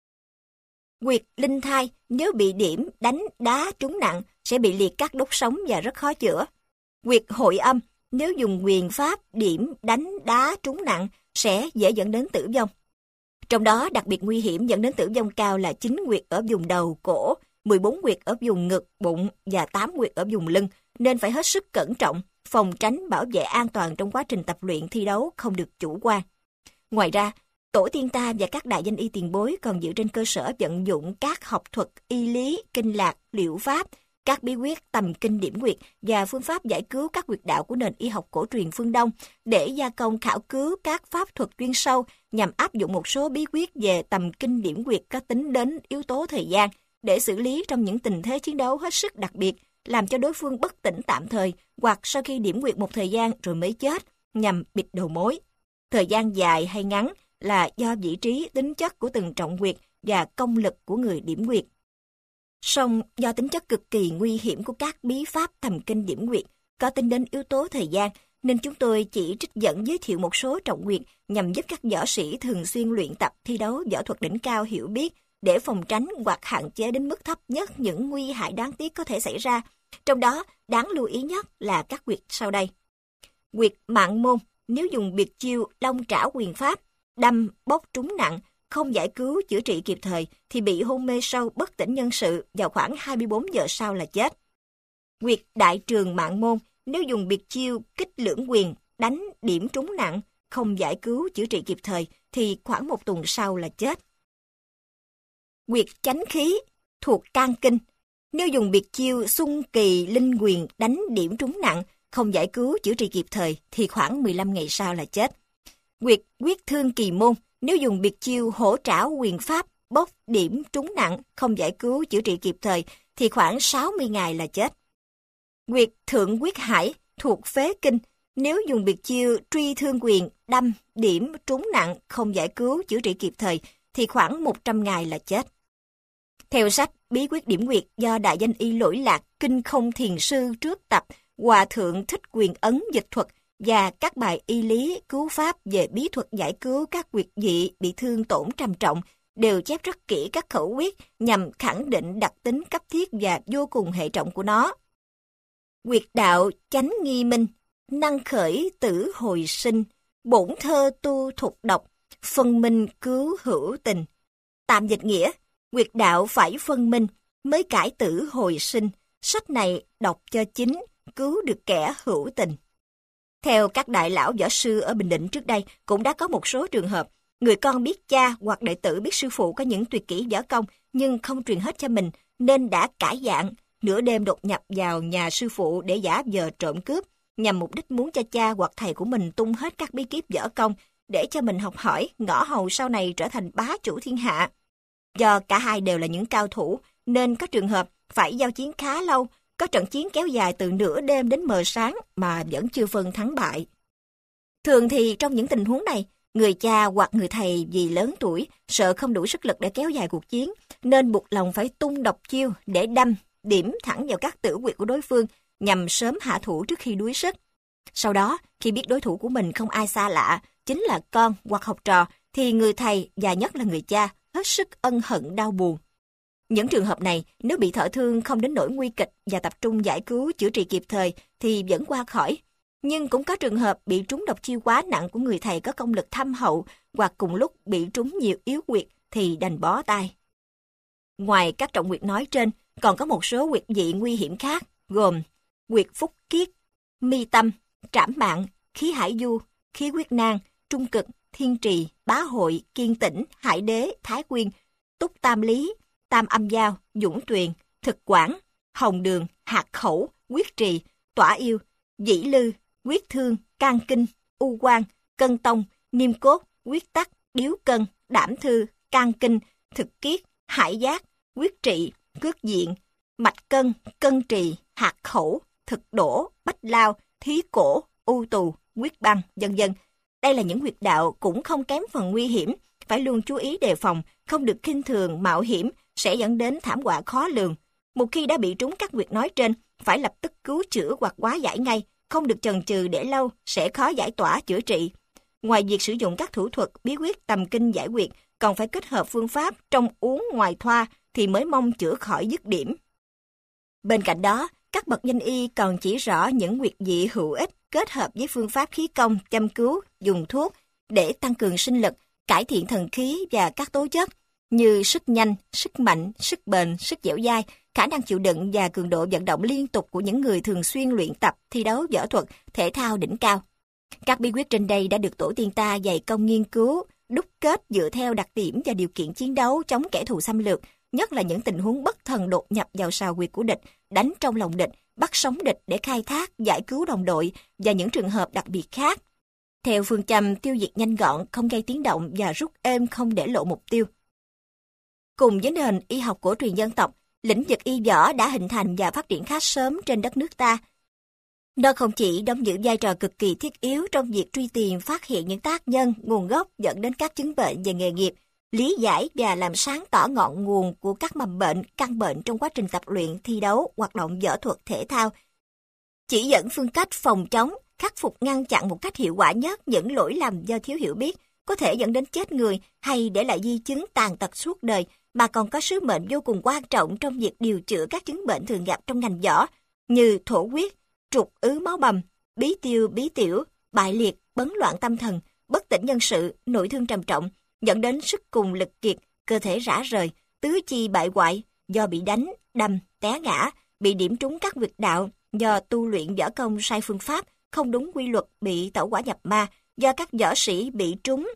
[SPEAKER 2] Huyệt linh thai, nếu bị điểm đánh đá trúng nặng sẽ bị liệt các đốt sống và rất khó chữa. Huyệt hội âm, nếu dùng quyền pháp điểm đánh đá trúng nặng sẽ dễ dẫn đến tử vong. Trong đó đặc biệt nguy hiểm dẫn đến tử vong cao là 9 huyệt ở vùng đầu, cổ, 14 huyệt ở vùng ngực, bụng và 8 huyệt ở vùng lưng, nên phải hết sức cẩn trọng, phòng tránh bảo vệ an toàn trong quá trình tập luyện thi đấu, không được chủ quan. Ngoài ra, tổ tiên ta và các đại danh y tiền bối còn dựa trên cơ sở vận dụng các học thuật y lý, kinh lạc, liệu pháp, các bí quyết tầm kinh điểm huyệt và phương pháp giải cứu các huyệt đạo của nền y học cổ truyền phương Đông để gia công khảo cứu các pháp thuật chuyên sâu nhằm áp dụng một số bí quyết về tầm kinh điểm huyệt có tính đến yếu tố thời gian để xử lý trong những tình thế chiến đấu hết sức đặc biệt, làm cho đối phương bất tỉnh tạm thời hoặc sau khi điểm huyệt một thời gian rồi mới chết nhằm bịt đầu mối. Thời gian dài hay ngắn là do vị trí, tính chất của từng trọng huyệt và công lực của người điểm huyệt. Song do tính chất cực kỳ nguy hiểm của các bí pháp tầm kinh điểm huyệt, có tính đến yếu tố thời gian, nên chúng tôi chỉ trích dẫn giới thiệu một số trọng nguyệt nhằm giúp các võ sĩ thường xuyên luyện tập thi đấu võ thuật đỉnh cao hiểu biết để phòng tránh hoặc hạn chế đến mức thấp nhất những nguy hại đáng tiếc có thể xảy ra. Trong đó, đáng lưu ý nhất là các quyệt sau đây. Quyệt mạng môn, nếu dùng biệt chiêu long trảo quyền pháp, đâm, bốc trúng nặng, không giải cứu chữa trị kịp thời thì bị hôn mê sâu bất tỉnh nhân sự, vào khoảng 24 giờ sau là chết. Quyệt đại trường mạng môn, nếu dùng biệt chiêu kích lưỡng quyền, đánh điểm trúng nặng, không giải cứu chữa trị kịp thời thì khoảng 1 tuần sau là chết. Quyệt chánh khí thuộc can kinh, nếu dùng biệt chiêu xung kỳ linh quyền đánh điểm trúng nặng, không giải cứu chữa trị kịp thời thì khoảng 15 ngày sau là chết. Quyệt quyết thương kỳ môn, nếu dùng biệt chiêu hổ trảo quyền pháp bốc điểm trúng nặng, không giải cứu chữa trị kịp thời thì khoảng 60 ngày là chết. Quyệt thượng quyết hải thuộc phế kinh, nếu dùng biệt chiêu truy thương quyền đâm điểm trúng nặng, không giải cứu chữa trị kịp thời thì khoảng 100 ngày là chết. Theo sách Bí quyết điểm quyệt do đại danh y Lỗi Lạc Kinh Không Thiền Sư trước tập Hòa Thượng Thích Quyền Ấn dịch thuật và các bài y lý cứu pháp về bí thuật giải cứu các quyệt dị bị thương tổn trầm trọng đều chép rất kỹ các khẩu quyết nhằm khẳng định đặc tính cấp thiết và vô cùng hệ trọng của nó. Quyệt đạo chánh nghi minh, năng khởi tử hồi sinh, bổn thơ tu thục độc, phân minh cứu hữu tình. Tạm dịch nghĩa, quyệt đạo phải phân minh mới cải tử hồi sinh, sách này đọc cho chính, cứu được kẻ hữu tình. Theo các đại lão võ sư ở Bình Định trước đây, cũng đã có một số trường hợp, người con biết cha hoặc đệ tử biết sư phụ có những tuyệt kỹ võ công nhưng không truyền hết cho mình, nên đã cải dạng, nửa đêm đột nhập vào nhà sư phụ để giả vờ trộm cướp, nhằm mục đích muốn cho cha hoặc thầy của mình tung hết các bí kíp võ công để cho mình học hỏi, ngõ hầu sau này trở thành bá chủ thiên hạ. Do cả hai đều là những cao thủ, nên có trường hợp phải giao chiến khá lâu, có trận chiến kéo dài từ nửa đêm đến mờ sáng mà vẫn chưa phân thắng bại. Thường thì trong những tình huống này, người cha hoặc người thầy vì lớn tuổi, sợ không đủ sức lực để kéo dài cuộc chiến, nên buộc lòng phải tung độc chiêu để đâm, điểm thẳng vào các tử huyệt của đối phương, nhằm sớm hạ thủ trước khi đuối sức. Sau đó, khi biết đối thủ của mình không ai xa lạ, chính là con hoặc học trò, thì người thầy và nhất là người cha hết sức ân hận đau buồn. Những trường hợp này, nếu bị thọ thương không đến nỗi nguy kịch và tập trung giải cứu chữa trị kịp thời thì vẫn qua khỏi. Nhưng cũng có trường hợp bị trúng độc chiêu quá nặng của người thầy có công lực thâm hậu hoặc cùng lúc bị trúng nhiều yếu quyệt thì đành bó tay. Ngoài các trọng quyệt nói trên, còn có một số quyệt dị nguy hiểm khác, gồm quyệt phúc kiết, mi tâm, trảm mạng, khí hải du, khí huyết nang, trung cực, thiên trì, bá hội, kiên tĩnh, hải đế, thái quyên, túc tam lý, tam âm giao, dũng tuyền, thực quản, hồng đường, hạt khẩu, quyết trì, tỏa yêu, dĩ lư, quyết thương, can kinh, u quan, cân tông, niêm cốt, quyết tắc, điếu cân, đảm thư, can kinh, thực kiết, hải giác, quyết trị, cước diện, mạch cân, cân trì, hạt khẩu, thực đổ, bách lao, thí cổ, u tù, quyết băng, vân vân. Đây là những huyệt đạo cũng không kém phần nguy hiểm, phải luôn chú ý đề phòng, không được khinh thường, mạo hiểm, sẽ dẫn đến thảm họa khó lường. Một khi đã bị trúng các huyệt nói trên, phải lập tức cứu chữa hoặc hóa giải ngay, không được chần chừ để lâu, sẽ khó giải tỏa chữa trị. Ngoài việc sử dụng các thủ thuật, bí quyết tầm kinh giải huyệt, còn phải kết hợp phương pháp trong uống ngoài thoa thì mới mong chữa khỏi dứt điểm. Bên cạnh đó, các bậc danh y còn chỉ rõ những huyệt dị hữu ích kết hợp với phương pháp khí công, châm cứu, dùng thuốc để tăng cường sinh lực, cải thiện thần khí và các tố chất như sức nhanh, sức mạnh, sức bền, sức dẻo dai, khả năng chịu đựng và cường độ vận động liên tục của những người thường xuyên luyện tập, thi đấu võ thuật, thể thao đỉnh cao. Các bí quyết trên đây đã được tổ tiên ta dày công nghiên cứu, đúc kết dựa theo đặc điểm và điều kiện chiến đấu chống kẻ thù xâm lược, nhất là những tình huống bất thần đột nhập vào sào huyệt của địch, đánh trong lòng địch, bắt sống địch để khai thác, giải cứu đồng đội và những trường hợp đặc biệt khác. Theo phương châm tiêu diệt nhanh gọn, không gây tiếng động và rút êm không để lộ mục tiêu. Cùng với nền y học cổ truyền dân tộc, lĩnh vực y võ đã hình thành và phát triển khá sớm trên đất nước ta. Nó không chỉ đóng giữ vai trò cực kỳ thiết yếu trong việc truy tìm, phát hiện những tác nhân, nguồn gốc dẫn đến các chứng bệnh về nghề nghiệp, lý giải và làm sáng tỏ ngọn nguồn của các mầm bệnh, căn bệnh trong quá trình tập luyện, thi đấu, hoạt động võ thuật thể thao, chỉ dẫn phương cách phòng chống, khắc phục ngăn chặn một cách hiệu quả nhất những lỗi lầm do thiếu hiểu biết, có thể dẫn đến chết người hay để lại di chứng tàn tật suốt đời, mà còn có sứ mệnh vô cùng quan trọng trong việc điều chữa các chứng bệnh thường gặp trong ngành võ như thổ huyết, trục ứ máu bầm, bí tiêu bí tiểu, bại liệt, bấn loạn tâm thần, bất tỉnh nhân sự, nội thương trầm trọng, dẫn đến sức cùng lực kiệt, cơ thể rã rời, tứ chi bại hoại do bị đánh, đâm, té ngã, bị điểm trúng các huyệt đạo, do tu luyện võ công sai phương pháp, không đúng quy luật bị tẩu hỏa nhập ma, do các võ sĩ bị trúng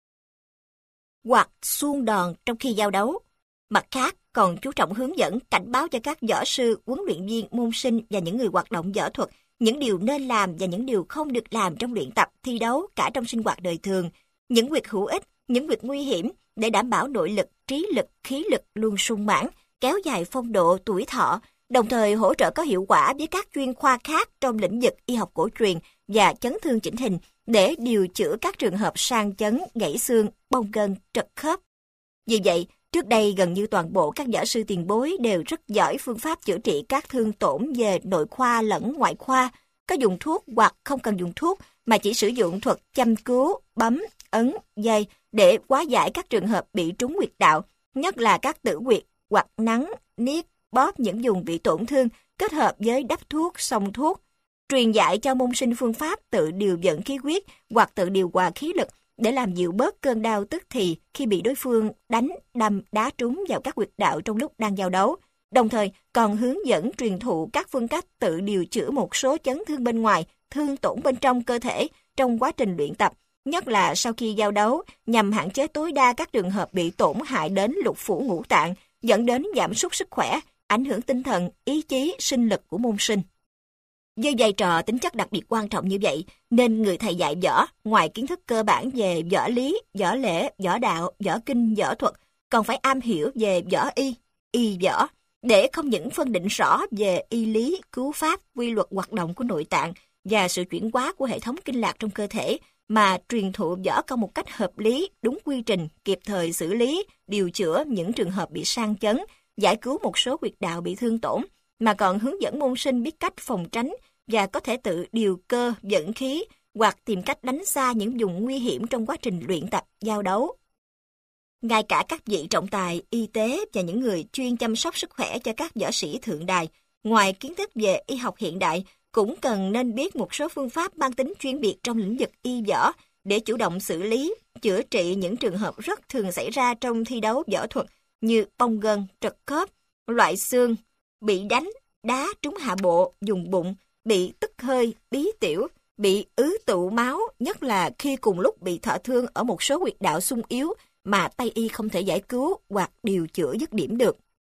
[SPEAKER 2] hoặc xuông đòn trong khi giao đấu. Mặt khác, còn chú trọng hướng dẫn, cảnh báo cho các võ sư, huấn luyện viên, môn sinh và những người hoạt động võ thuật những điều nên làm và những điều không được làm trong luyện tập, thi đấu, cả trong sinh hoạt đời thường, những việc hữu ích, những việc nguy hiểm để đảm bảo nội lực, trí lực, khí lực luôn sung mãn, kéo dài phong độ, tuổi thọ, đồng thời hỗ trợ có hiệu quả với các chuyên khoa khác trong lĩnh vực y học cổ truyền và chấn thương chỉnh hình để điều chữa các trường hợp sang chấn, gãy xương, bong gân, trật khớp. Vì vậy, trước đây gần như toàn bộ các võ sư tiền bối đều rất giỏi phương pháp chữa trị các thương tổn về nội khoa lẫn ngoại khoa, có dùng thuốc hoặc không cần dùng thuốc mà chỉ sử dụng thuật châm cứu, bấm, ấn, dây để hóa giải các trường hợp bị trúng huyệt đạo, nhất là các tử huyệt hoặc nắn, niết, bóp những vùng bị tổn thương, kết hợp với đắp thuốc, xông thuốc. Truyền dạy cho môn sinh phương pháp tự điều dẫn khí huyết hoặc tự điều hòa khí lực để làm dịu bớt cơn đau tức thì khi bị đối phương đánh, đâm, đá trúng vào các huyệt đạo trong lúc đang giao đấu. Đồng thời còn hướng dẫn truyền thụ các phương cách tự điều chữa một số chấn thương bên ngoài, thương tổn bên trong cơ thể trong quá trình luyện tập, nhất là sau khi giao đấu, nhằm hạn chế tối đa các trường hợp bị tổn hại đến lục phủ ngũ tạng, dẫn đến giảm sút sức khỏe, ảnh hưởng tinh thần, ý chí, sinh lực của môn sinh. Với vai trò tính chất đặc biệt quan trọng như vậy, nên người thầy dạy võ, ngoài kiến thức cơ bản về võ lý, võ lễ, võ đạo, võ kinh, võ thuật, còn phải am hiểu về võ y, y võ, để không những phân định rõ về y lý, cứu pháp, quy luật hoạt động của nội tạng và sự chuyển hóa của hệ thống kinh lạc trong cơ thể, mà truyền thụ võ công một cách hợp lý, đúng quy trình, kịp thời xử lý, điều chữa những trường hợp bị sang chấn, giải cứu một số huyệt đạo bị thương tổn, mà còn hướng dẫn môn sinh biết cách phòng tránh và có thể tự điều cơ, dẫn khí hoặc tìm cách đánh xa những vùng nguy hiểm trong quá trình luyện tập, giao đấu. Ngay cả các vị trọng tài, y tế và những người chuyên chăm sóc sức khỏe cho các võ sĩ thượng đài, ngoài kiến thức về y học hiện đại, cũng cần nên biết một số phương pháp mang tính chuyên biệt trong lĩnh vực y võ để chủ động xử lý, chữa trị những trường hợp rất thường xảy ra trong thi đấu võ thuật như bong gân, trật khớp, loại xương, bị đánh, đá trúng hạ bộ, vùng bụng, bị tức hơi, bí tiểu, bị ứ tụ máu, nhất là khi cùng lúc bị thọ thương ở một số huyệt đạo xung yếu mà Tây y không thể giải cứu hoặc điều chữa dứt điểm được.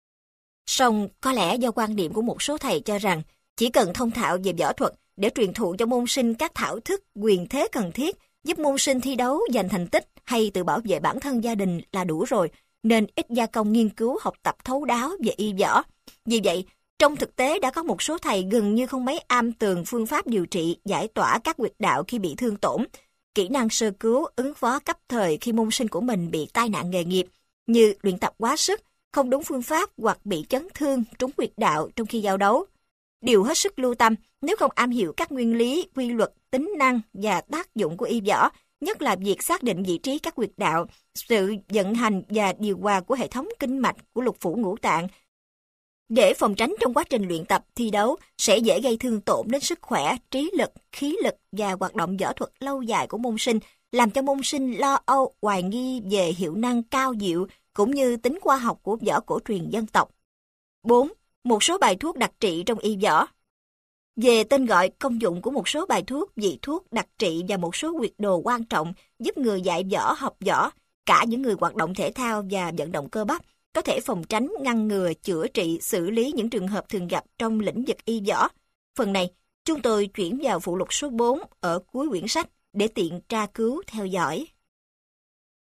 [SPEAKER 2] Song có lẽ do quan điểm của một số thầy cho rằng chỉ cần thông thạo về võ thuật để truyền thụ cho môn sinh các thảo thức, quyền thế cần thiết, giúp môn sinh thi đấu giành thành tích hay tự bảo vệ bản thân gia đình là đủ rồi, nên ít gia công nghiên cứu học tập thấu đáo về y võ. Vì vậy, trong thực tế đã có một số thầy gần như không mấy am tường phương pháp điều trị, giải tỏa các huyệt đạo khi bị thương tổn, kỹ năng sơ cứu, ứng phó cấp thời khi môn sinh của mình bị tai nạn nghề nghiệp, như luyện tập quá sức, không đúng phương pháp hoặc bị chấn thương, trúng huyệt đạo trong khi giao đấu. Điều hết sức lưu tâm, nếu không am hiểu các nguyên lý, quy luật, tính năng và tác dụng của y võ, nhất là việc xác định vị trí các huyệt đạo, sự vận hành và điều hòa của hệ thống kinh mạch của lục phủ ngũ tạng, để phòng tránh trong quá trình luyện tập, thi đấu sẽ dễ gây thương tổn đến sức khỏe, trí lực, khí lực và hoạt động võ thuật lâu dài của môn sinh, làm cho môn sinh lo âu, hoài nghi về hiệu năng cao diệu cũng như tính khoa học của võ cổ truyền dân tộc. 4. Một số bài thuốc đặc trị trong y võ. Về tên gọi, công dụng của một số bài thuốc, vị thuốc đặc trị và một số huyệt đồ quan trọng giúp người dạy võ học võ, cả những người hoạt động thể thao và vận động cơ bắp, có thể phòng tránh, ngăn ngừa, chữa trị, xử lý những trường hợp thường gặp trong lĩnh vực y võ. Phần này, chúng tôi chuyển vào phụ lục số 4 ở cuối quyển sách để tiện tra cứu theo dõi.